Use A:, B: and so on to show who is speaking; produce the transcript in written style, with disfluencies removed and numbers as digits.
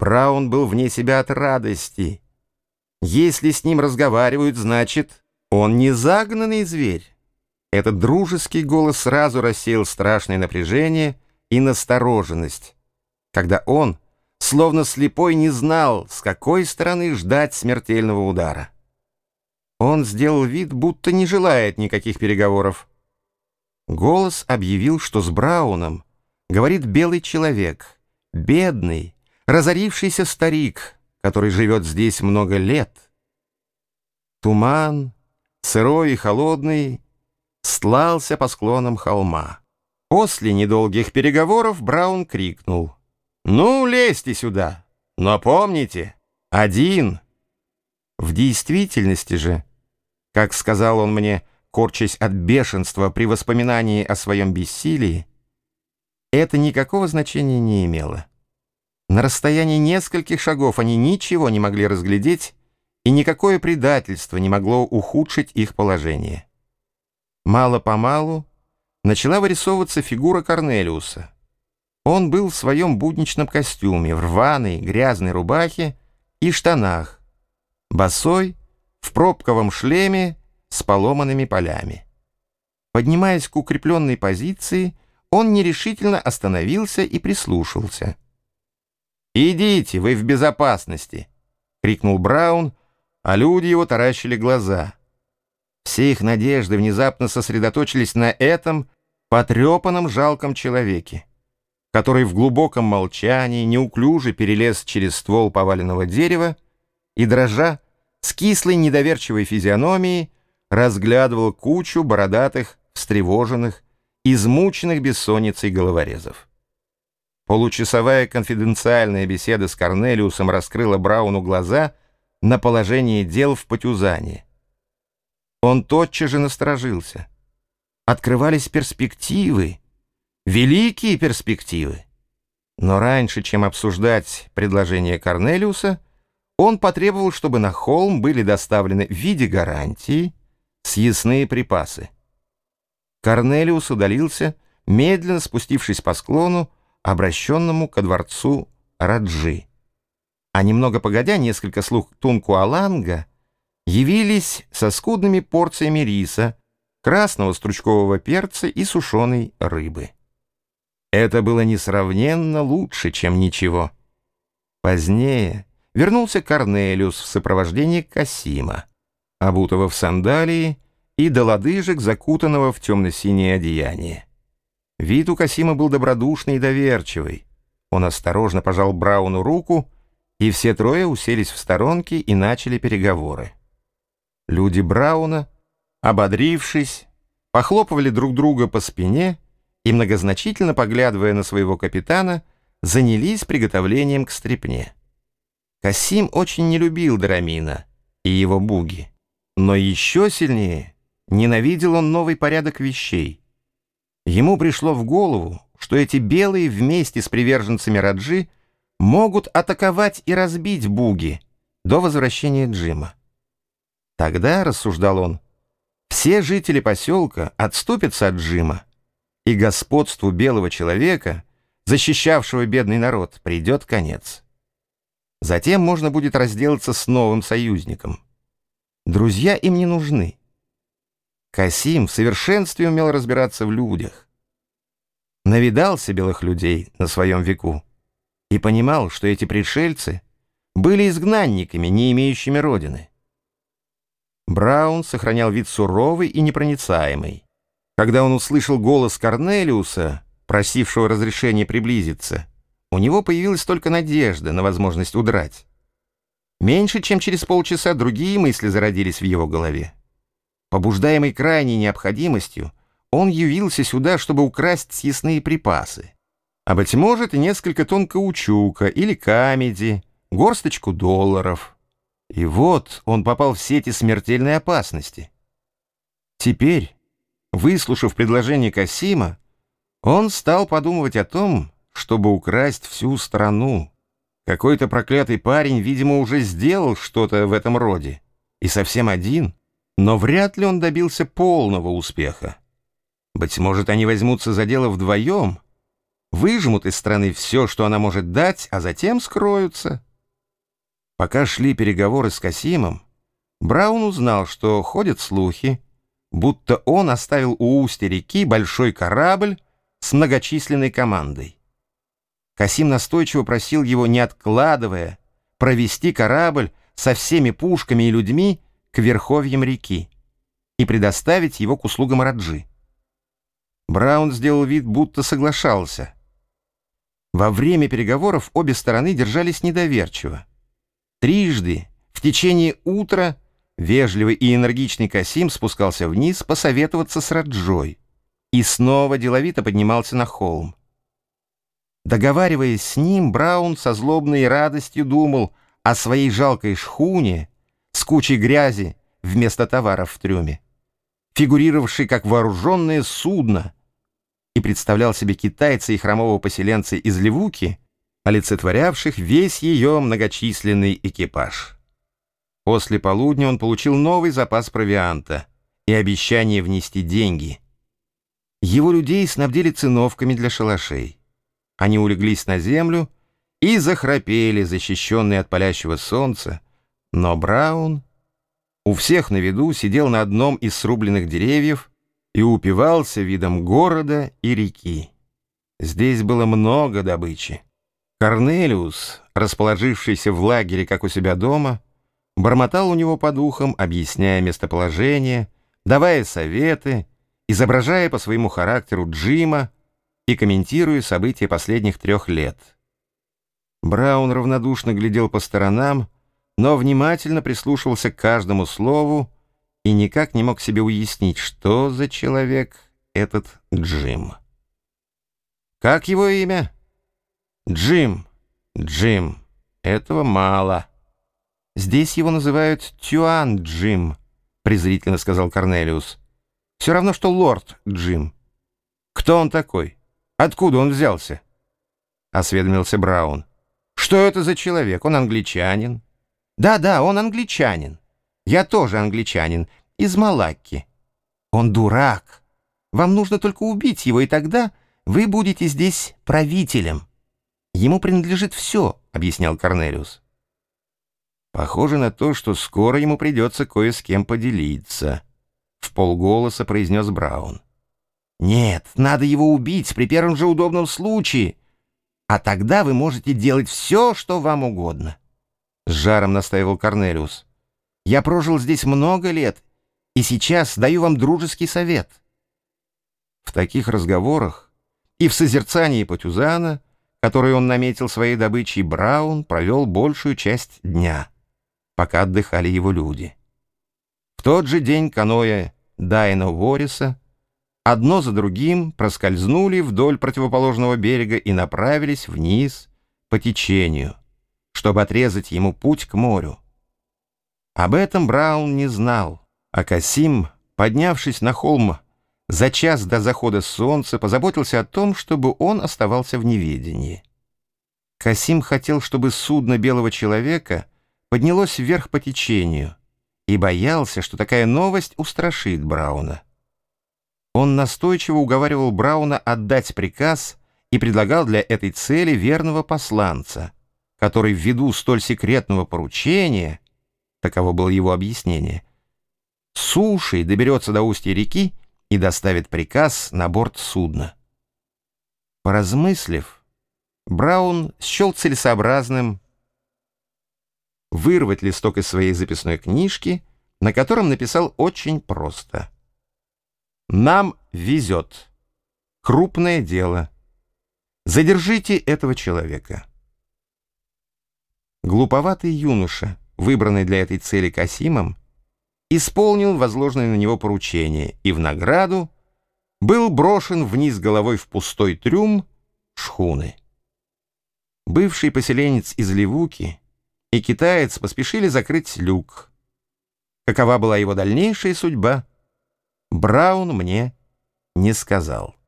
A: Браун был вне себя от радости. Если с ним разговаривают, значит, он не загнанный зверь. Этот дружеский голос сразу рассеял страшное напряжение и настороженность, когда он, словно слепой, не знал, с какой стороны ждать смертельного удара. Он сделал вид, будто не желает никаких переговоров. Голос объявил, что с Брауном говорит белый человек, бедный, разорившийся старик, который живет здесь много лет. Туман, сырой и холодный, стлался по склонам холма. После недолгих переговоров Браун крикнул: «Ну, лезьте сюда, но помните, один». В действительности же, как сказал он мне, корчась от бешенства при воспоминании о своем бессилии, это никакого значения не имело. На расстоянии нескольких шагов они ничего не могли разглядеть, и никакое предательство не могло ухудшить их положение. Мало-помалу начала вырисовываться фигура Корнелиуса. Он был в своем будничном костюме, в рваной грязной рубахе и штанах, босой, в пробковом шлеме с поломанными полями. Поднимаясь к укрепленной позиции, он нерешительно остановился и прислушался. «Идите, вы в безопасности!» — крикнул Браун, а люди его таращили глаза. Все их надежды внезапно сосредоточились на этом потрепанном жалком человеке, который в глубоком молчании неуклюже перелез через ствол поваленного дерева и, дрожа, с кислой недоверчивой физиономией разглядывал кучу бородатых, встревоженных, измученных бессонницей головорезов. Получасовая конфиденциальная беседа с Корнелиусом раскрыла Брауну глаза на положение дел в Патюзане. Он тотчас же насторожился. Открывались перспективы, великие перспективы. Но раньше, чем обсуждать предложение Корнелиуса, он потребовал, чтобы на холм были доставлены в виде гарантии съестные припасы. Корнелиус удалился, медленно спустившись по склону, обращенному ко дворцу Раджи. А немного погодя, несколько слуг Тунку-Аланга явились со скудными порциями риса, красного стручкового перца и сушеной рыбы. Это было несравненно лучше, чем ничего. Позднее вернулся Корнелиус в сопровождении Касима, обутого в сандалии и до лодыжек закутанного в темно-синее одеяние. Вид у Касима был добродушный и доверчивый. Он осторожно пожал Брауну руку, и все трое уселись в сторонке и начали переговоры. Люди Брауна, ободрившись, похлопывали друг друга по спине и, многозначительно поглядывая на своего капитана, занялись приготовлением к стряпне. Касим очень не любил Дорамина и его буги, но еще сильнее ненавидел он новый порядок вещей. Ему пришло в голову, что эти белые вместе с приверженцами Раджи могут атаковать и разбить буги до возвращения Джима. Тогда, рассуждал он, все жители поселка отступятся от Джима, и господству белого человека, защищавшего бедный народ, придет конец. Затем можно будет разделаться с новым союзником. Друзья им не нужны. Касим в совершенстве умел разбираться в людях. Навидался белых людей на своем веку и понимал, что эти пришельцы были изгнанниками, не имеющими родины. Браун сохранял вид суровый и непроницаемый. Когда он услышал голос Корнелиуса, просившего разрешения приблизиться, у него появилась только надежда на возможность удрать. Меньше чем через полчаса другие мысли зародились в его голове. Побуждаемый крайней необходимостью, он явился сюда, чтобы украсть съестные припасы, а, быть может, и несколько тонн каучука или камеди, горсточку долларов. И вот он попал в сети смертельной опасности. Теперь, выслушав предложение Касима, он стал подумывать о том, чтобы украсть всю страну. Какой-то проклятый парень, видимо, уже сделал что-то в этом роде, и совсем один, но вряд ли он добился полного успеха. Быть может, они возьмутся за дело вдвоем. выжмут из страны все, что она может дать, а затем скроются. Пока шли переговоры с Касимом, Браун узнал, что ходят слухи, будто он оставил у устья реки большой корабль с многочисленной командой. Касим настойчиво просил его, не откладывая, провести корабль со всеми пушками и людьми к верховьям реки и предоставить его к услугам Раджи. Браун сделал вид, будто соглашался. Во время переговоров обе стороны держались недоверчиво. Трижды в течение утра вежливый и энергичный Касим спускался вниз посоветоваться с Раджой и снова деловито поднимался на холм. Договариваясь с ним, Браун со злобной радостью думал о своей жалкой шхуне с кучей грязи вместо товаров в трюме, фигурировавшей как вооруженное судно, и представлял себе китайца и хромого поселенца из Ливуки, олицетворявших весь ее многочисленный экипаж. После полудня он получил новый запас провианта и обещание внести деньги. Его людей снабдили циновками для шалашей. Они улеглись на землю и захрапели, защищенные от палящего солнца, но Браун у всех на виду сидел на одном из срубленных деревьев и упивался видом города и реки. Здесь было много добычи. Корнелиус, расположившийся в лагере, как у себя дома, бормотал у него по духам, объясняя местоположение, давая советы, изображая по своему характеру Джима и комментируя события последних 3 лет. Браун равнодушно глядел по сторонам, но внимательно прислушивался к каждому слову и никак не мог себе уяснить, что за человек этот Джим. «Как его имя?» «Джим. Джим. Этого мало». «Здесь его называют Тюан Джим», — презрительно сказал Корнелиус. «Все равно, что лорд Джим». «Кто он такой? Откуда он взялся?» — осведомился Браун. «Что это за человек? Он англичанин?» «Да, он англичанин. Я тоже англичанин, из Малакки. Он дурак. Вам нужно только убить его, и тогда вы будете здесь правителем. Ему принадлежит все», — объяснял Корнелиус. «Похоже на то, что скоро ему придется кое с кем поделиться», — вполголоса произнес Браун. «Нет, надо его убить при первом же удобном случае, а тогда вы можете делать все, что вам угодно», — с жаром настаивал Корнелиус. «Я прожил здесь много лет, и сейчас даю вам дружеский совет». В таких разговорах и в созерцании Патюзана, который он наметил своей добычей, Браун провел большую часть дня, пока отдыхали его люди. В тот же день каноэ Дайна Уорриса одно за другим проскользнули вдоль противоположного берега и направились вниз по течению, чтобы отрезать ему путь к морю. Об этом Браун не знал, а Касим, поднявшись на холм за час до захода солнца, позаботился о том, чтобы он оставался в неведении. Касим хотел, чтобы судно белого человека поднялось вверх по течению, и боялся, что такая новость устрашит Брауна. Он настойчиво уговаривал Брауна отдать приказ и предлагал для этой цели верного посланца, который ввиду столь секретного поручения, таково было его объяснение, сушей доберется до устья реки и доставит приказ на борт судна. Поразмыслив, Браун счел целесообразным вырвать листок из своей записной книжки, на котором написал очень просто: «Нам везет. Крупное дело. Задержите этого человека». Глуповатый юноша, выбранный для этой цели Касимом, исполнил возложенное на него поручение и в награду был брошен вниз головой в пустой трюм шхуны. Бывший поселенец из Ливуки и китаец поспешили закрыть люк. Какова была его дальнейшая судьба, Браун мне не сказал.